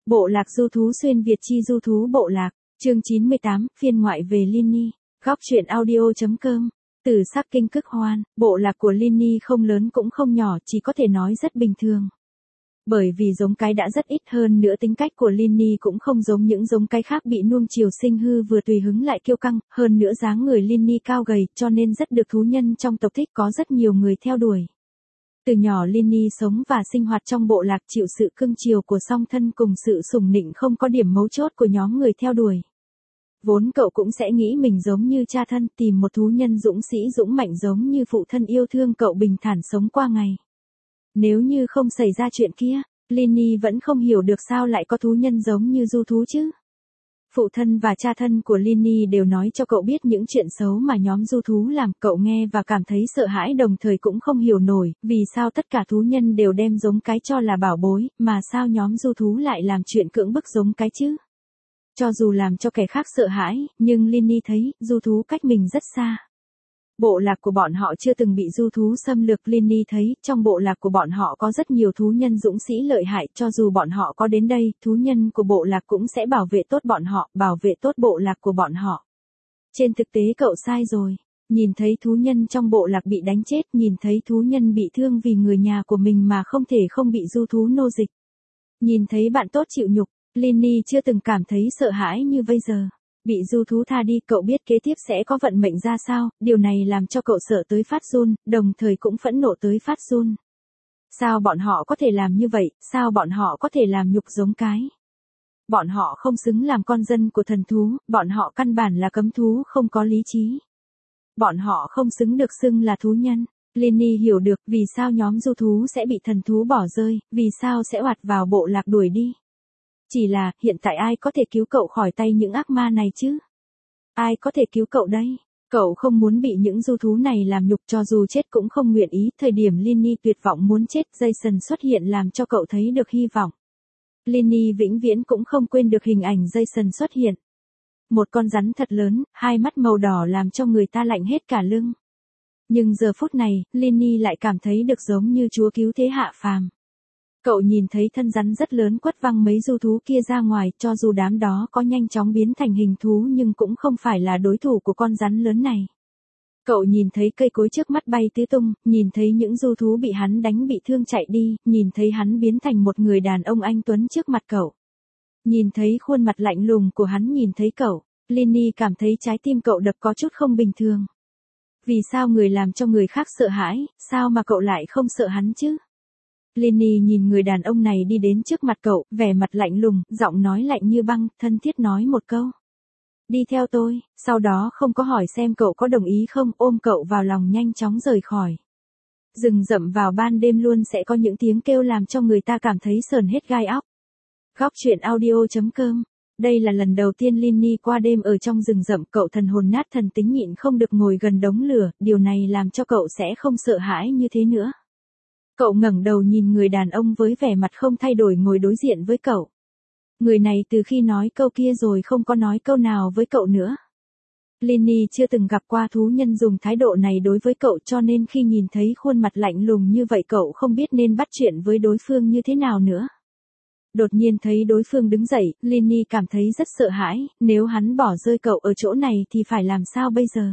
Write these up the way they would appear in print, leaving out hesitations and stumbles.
Bộ lạc du thú xuyên Việt chi du thú bộ lạc, chương 98, phiên ngoại về Linny, góc truyện audio.com. Từ sắc kinh Cức Hoan, bộ lạc của Linny không lớn cũng không nhỏ, chỉ có thể nói rất bình thường. Bởi vì giống cái đã rất ít, hơn nữa tính cách của Linny cũng không giống những giống cái khác bị nuông chiều sinh hư vừa tùy hứng lại kiêu căng, hơn nữa dáng người Linny cao gầy cho nên rất được thú nhân trong tộc thích, có rất nhiều người theo đuổi. Từ nhỏ Linny sống và sinh hoạt trong bộ lạc, chịu sự cưng chiều của song thân cùng sự sủng nịnh không có điểm mấu chốt của nhóm người theo đuổi. Vốn cậu cũng sẽ nghĩ mình giống như cha thân, tìm một thú nhân dũng sĩ dũng mạnh giống như phụ thân yêu thương cậu bình thản sống qua ngày. Nếu như không xảy ra chuyện kia, Linny vẫn không hiểu được sao lại có thú nhân giống như du thú chứ. Phụ thân và cha thân của Linny đều nói cho cậu biết những chuyện xấu mà nhóm du thú làm, cậu nghe và cảm thấy sợ hãi, đồng thời cũng không hiểu nổi, vì sao tất cả thú nhân đều đem giống cái cho là bảo bối, mà sao nhóm du thú lại làm chuyện cưỡng bức giống cái chứ. Cho dù làm cho kẻ khác sợ hãi, nhưng Linny thấy, du thú cách mình rất xa. Bộ lạc của bọn họ chưa từng bị du thú xâm lược. Linny thấy, trong bộ lạc của bọn họ có rất nhiều thú nhân dũng sĩ lợi hại, cho dù bọn họ có đến đây, thú nhân của bộ lạc cũng sẽ bảo vệ tốt bọn họ, bảo vệ tốt bộ lạc của bọn họ. Trên thực tế cậu sai rồi. Nhìn thấy thú nhân trong bộ lạc bị đánh chết, nhìn thấy thú nhân bị thương vì người nhà của mình mà không thể không bị du thú nô dịch. Nhìn thấy bạn tốt chịu nhục, Linny chưa từng cảm thấy sợ hãi như bây giờ. Bị du thú tha đi, cậu biết kế tiếp sẽ có vận mệnh ra sao, điều này làm cho cậu sợ tới phát run, đồng thời cũng phẫn nộ tới phát run. Sao bọn họ có thể làm như vậy, sao bọn họ có thể làm nhục giống cái? Bọn họ không xứng làm con dân của thần thú, bọn họ căn bản là cấm thú không có lý trí. Bọn họ không xứng được xưng là thú nhân. Linny hiểu được vì sao nhóm du thú sẽ bị thần thú bỏ rơi, vì sao sẽ oạt vào bộ lạc đuổi đi. Chỉ là, hiện tại ai có thể cứu cậu khỏi tay những ác ma này chứ? Ai có thể cứu cậu đây? Cậu không muốn bị những du thú này làm nhục, cho dù chết cũng không nguyện ý. Thời điểm Linny tuyệt vọng muốn chết, Jason xuất hiện làm cho cậu thấy được hy vọng. Linny vĩnh viễn cũng không quên được hình ảnh Jason xuất hiện. Một con rắn thật lớn, hai mắt màu đỏ làm cho người ta lạnh hết cả lưng. Nhưng giờ phút này, Linny lại cảm thấy được giống như Chúa cứu thế hạ phàm. Cậu nhìn thấy thân rắn rất lớn quất văng mấy du thú kia ra ngoài, cho dù đám đó có nhanh chóng biến thành hình thú nhưng cũng không phải là đối thủ của con rắn lớn này. Cậu nhìn thấy cây cối trước mắt bay tứ tung, nhìn thấy những du thú bị hắn đánh bị thương chạy đi, nhìn thấy hắn biến thành một người đàn ông anh tuấn trước mặt cậu. Nhìn thấy khuôn mặt lạnh lùng của hắn, nhìn thấy cậu, Linny cảm thấy trái tim cậu đập có chút không bình thường. Vì sao người làm cho người khác sợ hãi, sao mà cậu lại không sợ hắn chứ? Linny nhìn người đàn ông này đi đến trước mặt cậu, vẻ mặt lạnh lùng, giọng nói lạnh như băng, thân thiết nói một câu. Đi theo tôi, sau đó không có hỏi xem cậu có đồng ý không, ôm cậu vào lòng nhanh chóng rời khỏi. Rừng rậm vào ban đêm luôn sẽ có những tiếng kêu làm cho người ta cảm thấy sởn hết gai óc. Góc truyện audio.com. Đây là lần đầu tiên Linny qua đêm ở trong rừng rậm, cậu thần hồn nát thần tính nhịn không được ngồi gần đống lửa, điều này làm cho cậu sẽ không sợ hãi như thế nữa. Cậu ngẩng đầu nhìn người đàn ông với vẻ mặt không thay đổi ngồi đối diện với cậu. Người này từ khi nói câu kia rồi không có nói câu nào với cậu nữa. Linny chưa từng gặp qua thú nhân dùng thái độ này đối với cậu, cho nên khi nhìn thấy khuôn mặt lạnh lùng như vậy cậu không biết nên bắt chuyện với đối phương như thế nào nữa. Đột nhiên thấy đối phương đứng dậy, Linny cảm thấy rất sợ hãi, nếu hắn bỏ rơi cậu ở chỗ này thì phải làm sao bây giờ?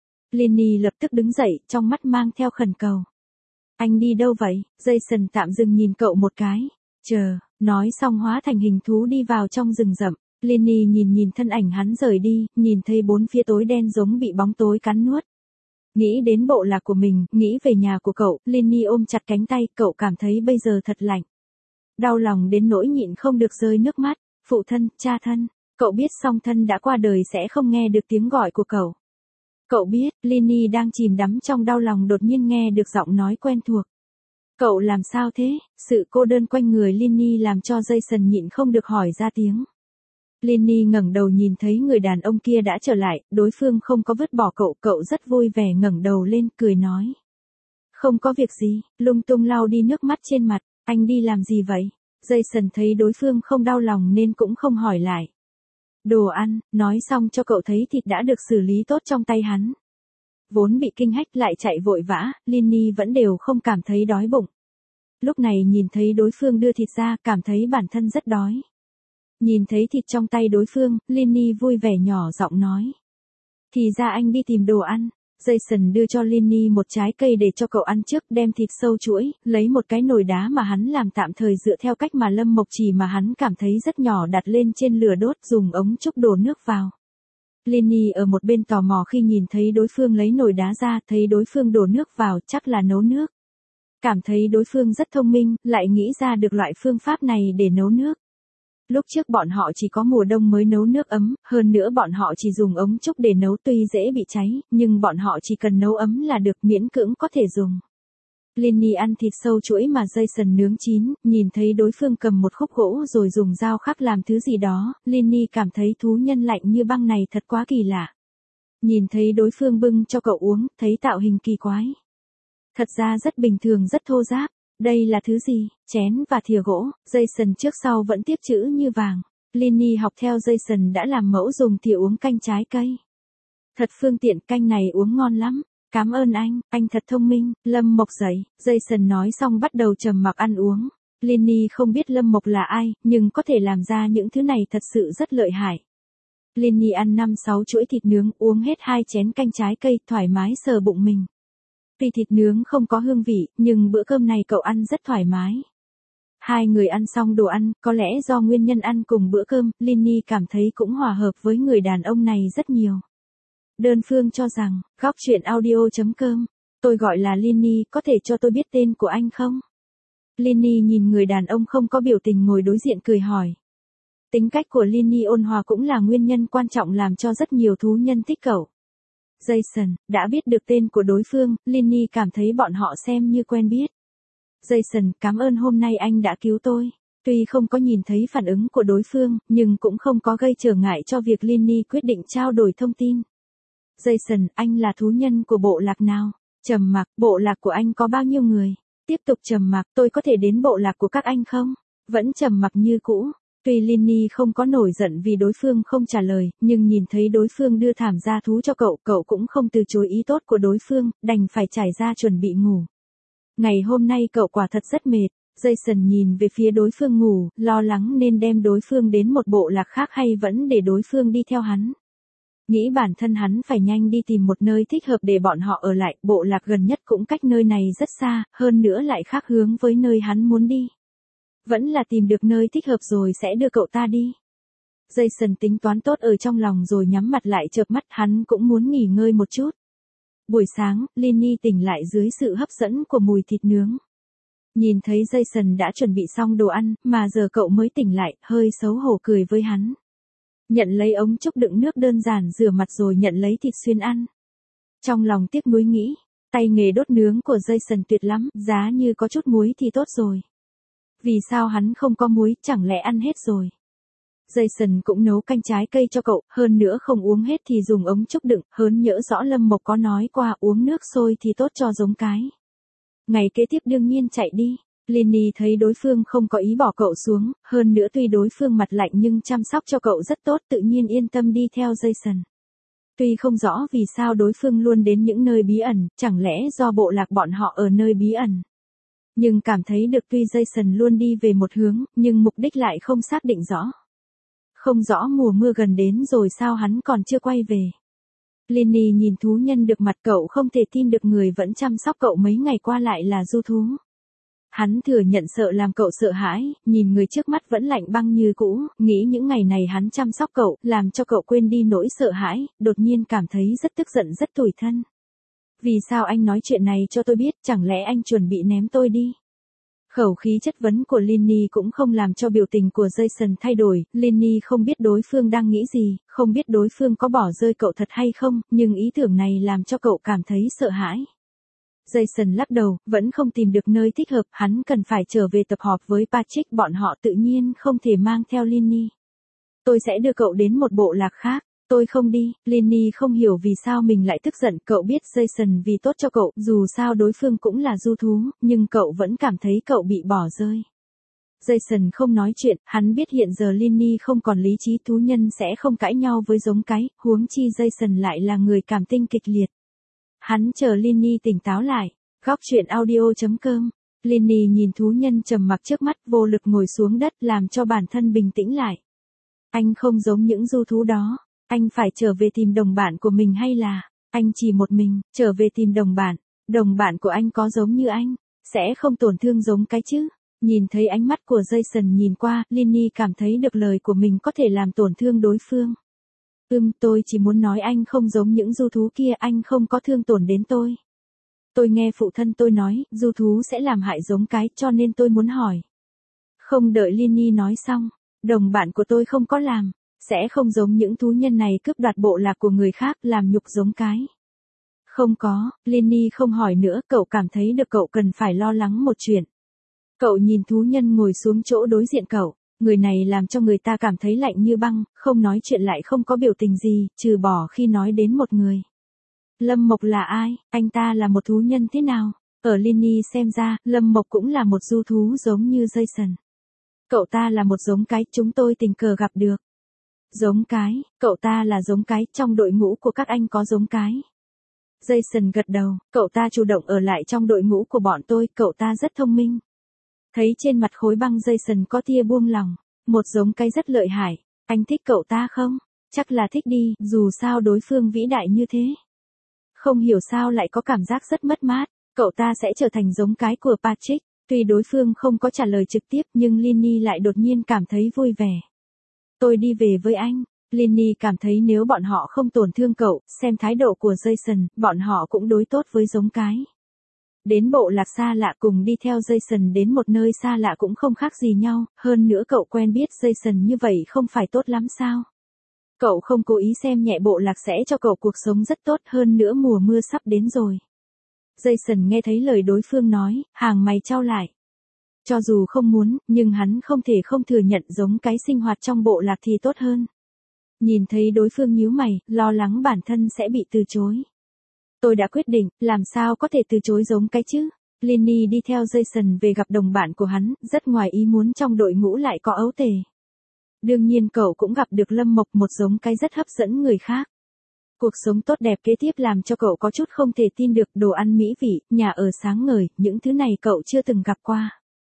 Linny lập tức đứng dậy, trong mắt mang theo khẩn cầu. Anh đi đâu vậy? Jason tạm dừng nhìn cậu một cái. Chờ, nói xong hóa thành hình thú đi vào trong rừng rậm. Linny nhìn thân ảnh hắn rời đi, nhìn thấy bốn phía tối đen giống bị bóng tối cắn nuốt. Nghĩ đến bộ lạc của mình, nghĩ về nhà của cậu, Linny ôm chặt cánh tay, cậu cảm thấy bây giờ thật lạnh. Đau lòng đến nỗi nhịn không được rơi nước mắt. Phụ thân, cha thân, cậu biết song thân đã qua đời sẽ không nghe được tiếng gọi của cậu. Cậu biết, Linny đang chìm đắm trong đau lòng đột nhiên nghe được giọng nói quen thuộc. Cậu làm sao thế? Sự cô đơn quanh người Linny làm cho Jason nhịn không được hỏi ra tiếng. Linny ngẩng đầu nhìn thấy người đàn ông kia đã trở lại, đối phương không có vứt bỏ cậu, cậu rất vui vẻ ngẩng đầu lên, cười nói. Không có việc gì, lung tung lau đi nước mắt trên mặt, anh đi làm gì vậy? Jason thấy đối phương không đau lòng nên cũng không hỏi lại. Đồ ăn, nói xong cho cậu thấy thịt đã được xử lý tốt trong tay hắn. Vốn bị kinh hách lại chạy vội vã, Linny vẫn đều không cảm thấy đói bụng. Lúc này nhìn thấy đối phương đưa thịt ra, cảm thấy bản thân rất đói. Nhìn thấy thịt trong tay đối phương, Linny vui vẻ nhỏ giọng nói. Thì ra anh đi tìm đồ ăn. Jason đưa cho Linny một trái cây để cho cậu ăn trước, đem thịt sâu chuỗi, lấy một cái nồi đá mà hắn làm tạm thời dựa theo cách mà Lâm Mộc chỉ mà hắn cảm thấy rất nhỏ đặt lên trên lửa đốt, dùng ống trúc đổ nước vào. Linny ở một bên tò mò khi nhìn thấy đối phương lấy nồi đá ra, thấy đối phương đổ nước vào, chắc là nấu nước. Cảm thấy đối phương rất thông minh, lại nghĩ ra được loại phương pháp này để nấu nước. Lúc trước bọn họ chỉ có mùa đông mới nấu nước ấm, hơn nữa bọn họ chỉ dùng ống trúc để nấu tuy dễ bị cháy, nhưng bọn họ chỉ cần nấu ấm là được, miễn cưỡng có thể dùng. Linny ăn thịt sâu chuỗi mà Jason nướng chín, nhìn thấy đối phương cầm một khúc gỗ rồi dùng dao khắc làm thứ gì đó, Linny cảm thấy thú nhân lạnh như băng này thật quá kỳ lạ. Nhìn thấy đối phương bưng cho cậu uống, thấy tạo hình kỳ quái. Thật ra rất bình thường, rất thô ráp. Đây là thứ gì? Chén và thìa gỗ. Jason trước sau vẫn tiếp chữ như vàng. Linny học theo Jason đã làm mẫu dùng thìa uống canh trái cây. Thật phương tiện, canh này uống ngon lắm. Cảm ơn anh thật thông minh. Lâm Mộc dậy. Jason nói xong bắt đầu trầm mặc ăn uống. Linny không biết Lâm Mộc là ai, nhưng có thể làm ra những thứ này thật sự rất lợi hại. Linny ăn 5-6 chuỗi thịt nướng, uống hết 2 chén canh trái cây, thoải mái sờ bụng mình. Tuy thịt nướng không có hương vị, nhưng bữa cơm này cậu ăn rất thoải mái. Hai người ăn xong đồ ăn, có lẽ do nguyên nhân ăn cùng bữa cơm, Linny cảm thấy cũng hòa hợp với người đàn ông này rất nhiều. Đơn phương cho rằng, góc chuyện audio.com, tôi gọi là Linny, có thể cho tôi biết tên của anh không? Linny nhìn người đàn ông không có biểu tình ngồi đối diện cười hỏi. Tính cách của Linny ôn hòa cũng là nguyên nhân quan trọng làm cho rất nhiều thú nhân thích cậu. Jason, đã biết được tên của đối phương, Linny cảm thấy bọn họ xem như quen biết. Jason, cảm ơn hôm nay anh đã cứu tôi. Tuy không có nhìn thấy phản ứng của đối phương, nhưng cũng không có gây trở ngại cho việc Linny quyết định trao đổi thông tin. Jason, anh là thú nhân của bộ lạc nào? Trầm mặc, bộ lạc của anh có bao nhiêu người? Tiếp tục trầm mặc, tôi có thể đến bộ lạc của các anh không? Vẫn trầm mặc như cũ. Tuy Linny không có nổi giận vì đối phương không trả lời, nhưng nhìn thấy đối phương đưa thảm gia thú cho cậu, cậu cũng không từ chối ý tốt của đối phương, đành phải trải ra chuẩn bị ngủ. Ngày hôm nay cậu quả thật rất mệt. Jason nhìn về phía đối phương ngủ, lo lắng nên đem đối phương đến một bộ lạc khác hay vẫn để đối phương đi theo hắn. Nghĩ bản thân hắn phải nhanh đi tìm một nơi thích hợp để bọn họ ở lại, bộ lạc gần nhất cũng cách nơi này rất xa, hơn nữa lại khác hướng với nơi hắn muốn đi. Vẫn là tìm được nơi thích hợp rồi sẽ đưa cậu ta đi. Jason tính toán tốt ở trong lòng rồi nhắm mặt lại chợp mắt, hắn cũng muốn nghỉ ngơi một chút. Buổi sáng, Linny tỉnh lại dưới sự hấp dẫn của mùi thịt nướng. Nhìn thấy Jason đã chuẩn bị xong đồ ăn, mà giờ cậu mới tỉnh lại, hơi xấu hổ cười với hắn. Nhận lấy ống trúc đựng nước đơn giản rửa mặt rồi nhận lấy thịt xuyên ăn. Trong lòng tiếc nuối nghĩ, tay nghề đốt nướng của Jason tuyệt lắm, giá như có chút muối thì tốt rồi. Vì sao hắn không có muối, chẳng lẽ ăn hết rồi? Jason cũng nấu canh trái cây cho cậu, hơn nữa không uống hết thì dùng ống trúc đựng, hớn nhỡ rõ Lâm Mộc có nói qua uống nước sôi thì tốt cho giống cái. Ngày kế tiếp đương nhiên chạy đi. Linny thấy đối phương không có ý bỏ cậu xuống, hơn nữa tuy đối phương mặt lạnh nhưng chăm sóc cho cậu rất tốt, tự nhiên yên tâm đi theo Jason. Tuy không rõ vì sao đối phương luôn đến những nơi bí ẩn, chẳng lẽ do bộ lạc bọn họ ở nơi bí ẩn. Nhưng cảm thấy được tuy Jason luôn đi về một hướng, nhưng mục đích lại không xác định rõ. Không rõ mùa mưa gần đến rồi sao hắn còn chưa quay về. Linny nhìn thú nhân được mặt, cậu không thể tin được người vẫn chăm sóc cậu mấy ngày qua lại là du thú. Hắn thừa nhận sợ làm cậu sợ hãi, nhìn người trước mắt vẫn lạnh băng như cũ, nghĩ những ngày này hắn chăm sóc cậu, làm cho cậu quên đi nỗi sợ hãi, đột nhiên cảm thấy rất tức giận rất tủi thân. Vì sao anh nói chuyện này cho tôi biết, chẳng lẽ anh chuẩn bị ném tôi đi? Khẩu khí chất vấn của Linny cũng không làm cho biểu tình của Jason thay đổi, Linny không biết đối phương đang nghĩ gì, không biết đối phương có bỏ rơi cậu thật hay không, nhưng ý tưởng này làm cho cậu cảm thấy sợ hãi. Jason lắc đầu, vẫn không tìm được nơi thích hợp, hắn cần phải trở về tập họp với Patrick, bọn họ tự nhiên không thể mang theo Linny. Tôi sẽ đưa cậu đến một bộ lạc khác. Tôi không đi. Linny không hiểu vì sao mình lại tức giận, cậu biết Jason vì tốt cho cậu, dù sao đối phương cũng là du thú, nhưng cậu vẫn cảm thấy cậu bị bỏ rơi. Jason không nói chuyện, hắn biết hiện giờ Linny không còn lý trí, thú nhân sẽ không cãi nhau với giống cái, huống chi Jason lại là người cảm tinh kịch liệt. Hắn chờ Linny tỉnh táo lại. Góc chuyện audio.com. Linny nhìn thú nhân trầm mặc trước mắt, vô lực ngồi xuống đất làm cho bản thân bình tĩnh lại. Anh không giống những du thú đó. Anh phải trở về tìm đồng bạn của mình hay là, anh chỉ một mình, trở về tìm đồng bạn. Đồng bạn của anh có giống như anh, sẽ không tổn thương giống cái chứ. Nhìn thấy ánh mắt của Jason nhìn qua, Linny cảm thấy được lời của mình có thể làm tổn thương đối phương. Tôi chỉ muốn nói anh không giống những du thú kia, anh không có thương tổn đến tôi. Tôi nghe phụ thân tôi nói, du thú sẽ làm hại giống cái, cho nên tôi muốn hỏi. Không đợi Linny nói xong, đồng bạn của tôi không có làm, sẽ không giống những thú nhân này cướp đoạt bộ lạc của người khác, làm nhục giống cái. Không có, Linny không hỏi nữa, cậu cảm thấy được cậu cần phải lo lắng một chuyện. Cậu nhìn thú nhân ngồi xuống chỗ đối diện cậu, người này làm cho người ta cảm thấy lạnh như băng, không nói chuyện lại không có biểu tình gì, trừ bỏ khi nói đến một người. Lâm Mộc là ai, anh ta là một thú nhân thế nào? Ở Linny xem ra, Lâm Mộc cũng là một du thú giống như Jason. Cậu ta là một giống cái, chúng tôi tình cờ gặp được. Giống cái, cậu ta là giống cái, trong đội ngũ của các anh có giống cái. Jason gật đầu, cậu ta chủ động ở lại trong đội ngũ của bọn tôi, cậu ta rất thông minh. Thấy trên mặt khối băng Jason có tia buông lòng, một giống cái rất lợi hại, anh thích cậu ta không? Chắc là thích đi, dù sao đối phương vĩ đại như thế. Không hiểu sao lại có cảm giác rất mất mát, cậu ta sẽ trở thành giống cái của Patrick, tuy đối phương không có trả lời trực tiếp nhưng Linny lại đột nhiên cảm thấy vui vẻ. Tôi đi về với anh. Linny cảm thấy nếu bọn họ không tổn thương cậu, xem thái độ của Jason, bọn họ cũng đối tốt với giống cái. Đến bộ lạc xa lạ cùng đi theo Jason đến một nơi xa lạ cũng không khác gì nhau, hơn nữa cậu quen biết Jason như vậy không phải tốt lắm sao? Cậu không cố ý xem nhẹ bộ lạc sẽ cho cậu cuộc sống rất tốt, hơn nữa mùa mưa sắp đến rồi. Jason nghe thấy lời đối phương nói, hàng mày chau lại. Cho dù không muốn, nhưng hắn không thể không thừa nhận giống cái sinh hoạt trong bộ lạc thì tốt hơn. Nhìn thấy đối phương nhíu mày, lo lắng bản thân sẽ bị từ chối. Tôi đã quyết định, làm sao có thể từ chối giống cái chứ? Linny đi theo Jason về gặp đồng bạn của hắn, rất ngoài ý muốn trong đội ngũ lại có ấu tể. Đương nhiên cậu cũng gặp được Lâm Mộc, một giống cái rất hấp dẫn người khác. Cuộc sống tốt đẹp kế tiếp làm cho cậu có chút không thể tin được, đồ ăn mỹ vị, nhà ở sáng ngời, những thứ này cậu chưa từng gặp qua.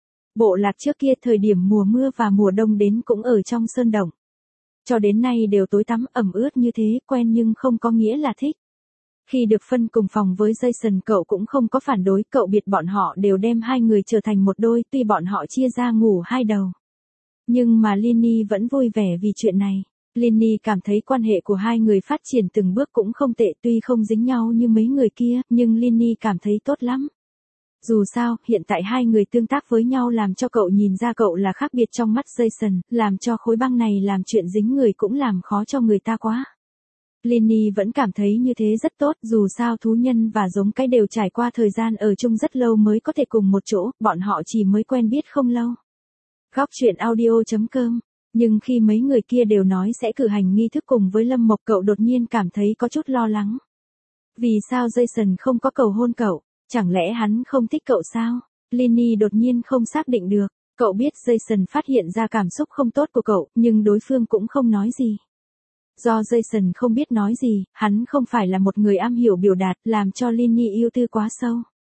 Bộ lạc trước kia thời điểm mùa mưa và mùa đông đến cũng ở trong sơn động. Cho đến nay đều tối tăm ẩm ướt như thế, quen nhưng không có nghĩa là thích. Khi được phân cùng phòng với Jason cậu cũng không có phản đối, cậu biết bọn họ đều đem hai người trở thành một đôi, tuy bọn họ chia ra ngủ hai đầu. Nhưng mà Linny vẫn vui vẻ vì chuyện này. Linny cảm thấy quan hệ của hai người phát triển từng bước cũng không tệ, tuy không dính nhau như mấy người kia, nhưng Linny cảm thấy tốt lắm. Dù sao, hiện tại hai người tương tác với nhau làm cho cậu nhìn ra cậu là khác biệt trong mắt Jason, làm cho khối băng này làm chuyện dính người cũng làm khó cho người ta quá. Linny vẫn cảm thấy như thế rất tốt, dù sao thú nhân và giống cái đều trải qua thời gian ở chung rất lâu mới có thể cùng một chỗ, bọn họ chỉ mới quen biết không lâu. Góc truyện audio.com. Nhưng khi mấy người kia đều nói sẽ cử hành nghi thức cùng với Lâm Mộc, cậu đột nhiên cảm thấy có chút lo lắng. Vì sao Jason không có cầu hôn cậu? Chẳng lẽ hắn không thích cậu sao? Linny đột nhiên không xác định được. Cậu biết Jason phát hiện ra cảm xúc không tốt của cậu, nhưng đối phương cũng không nói gì. Do Jason không biết nói gì, hắn không phải là một người am hiểu biểu đạt, làm cho Linny yêu tư quá sâu.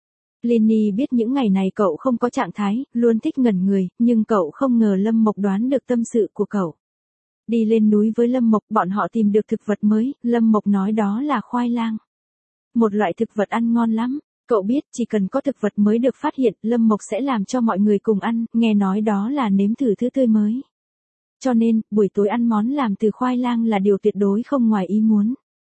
Linny biết những ngày này cậu không có trạng thái, luôn thích ngẩn người, nhưng cậu không ngờ Lâm Mộc đoán được tâm sự của cậu. Đi lên núi với Lâm Mộc, bọn họ tìm được thực vật mới, Lâm Mộc nói đó là khoai lang. Một loại thực vật ăn ngon lắm. Cậu biết chỉ cần có thực vật mới được phát hiện, Lâm Mộc sẽ làm cho mọi người cùng ăn, nghe nói đó là nếm thử thứ tươi mới. Cho nên, buổi tối ăn món làm từ khoai lang là điều tuyệt đối không ngoài ý muốn.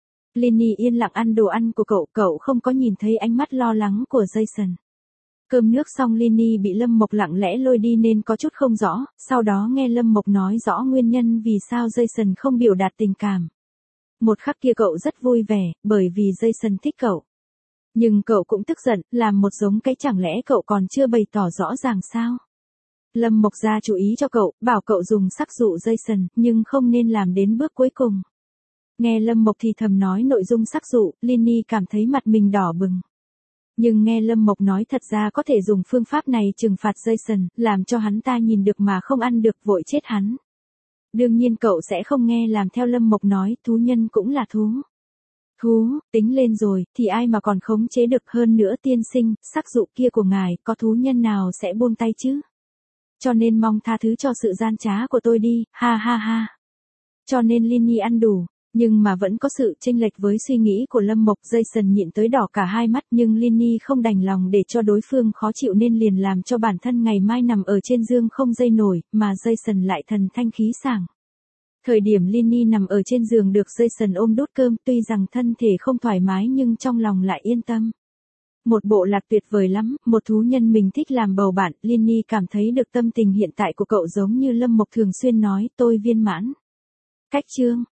Linny yên lặng ăn đồ ăn của cậu không có nhìn thấy ánh mắt lo lắng của Jason. Cơm nước xong Linny bị Lâm Mộc lặng lẽ lôi đi nên có chút không rõ, sau đó nghe Lâm Mộc nói rõ nguyên nhân vì sao Jason không biểu đạt tình cảm. Một khắc kia cậu rất vui vẻ, bởi vì Jason thích cậu. Nhưng cậu cũng tức giận, làm một giống cái chẳng lẽ cậu còn chưa bày tỏ rõ ràng sao? Lâm Mộc ra chú ý cho cậu, bảo cậu dùng sắc dụ Jason, nhưng không nên làm đến bước cuối cùng. Nghe Lâm Mộc thì thầm nói nội dung sắc dụ, Linny cảm thấy mặt mình đỏ bừng. Nhưng nghe Lâm Mộc nói thật ra có thể dùng phương pháp này trừng phạt Jason, làm cho hắn ta nhìn được mà không ăn được, vội chết hắn. Đương nhiên cậu sẽ không nghe làm theo Lâm Mộc nói, thú nhân cũng là thú. Thú, tính lên rồi, thì ai mà còn khống chế được, hơn nữa tiên sinh, sắc dụ kia của ngài, có thú nhân nào sẽ buông tay chứ? Cho nên mong tha thứ cho sự gian trá của tôi đi, ha ha ha. cho nên Linny ăn đủ. Nhưng mà vẫn có sự chênh lệch với suy nghĩ của Lâm Mộc. Jason nhịn tới đỏ cả hai mắt, nhưng Linny không đành lòng để cho đối phương khó chịu nên liền làm cho bản thân ngày mai nằm ở trên giường không dây nổi, mà Jason lại thần thanh khí sảng. Thời điểm Linny nằm ở trên giường được Jason ôm đút cơm, tuy rằng thân thể không thoải mái nhưng trong lòng lại yên tâm. Một bộ lạc tuyệt vời lắm, một thú nhân mình thích làm bầu bạn. Linny cảm thấy được tâm tình hiện tại của cậu giống như Lâm Mộc thường xuyên nói, tôi viên mãn. Cách chương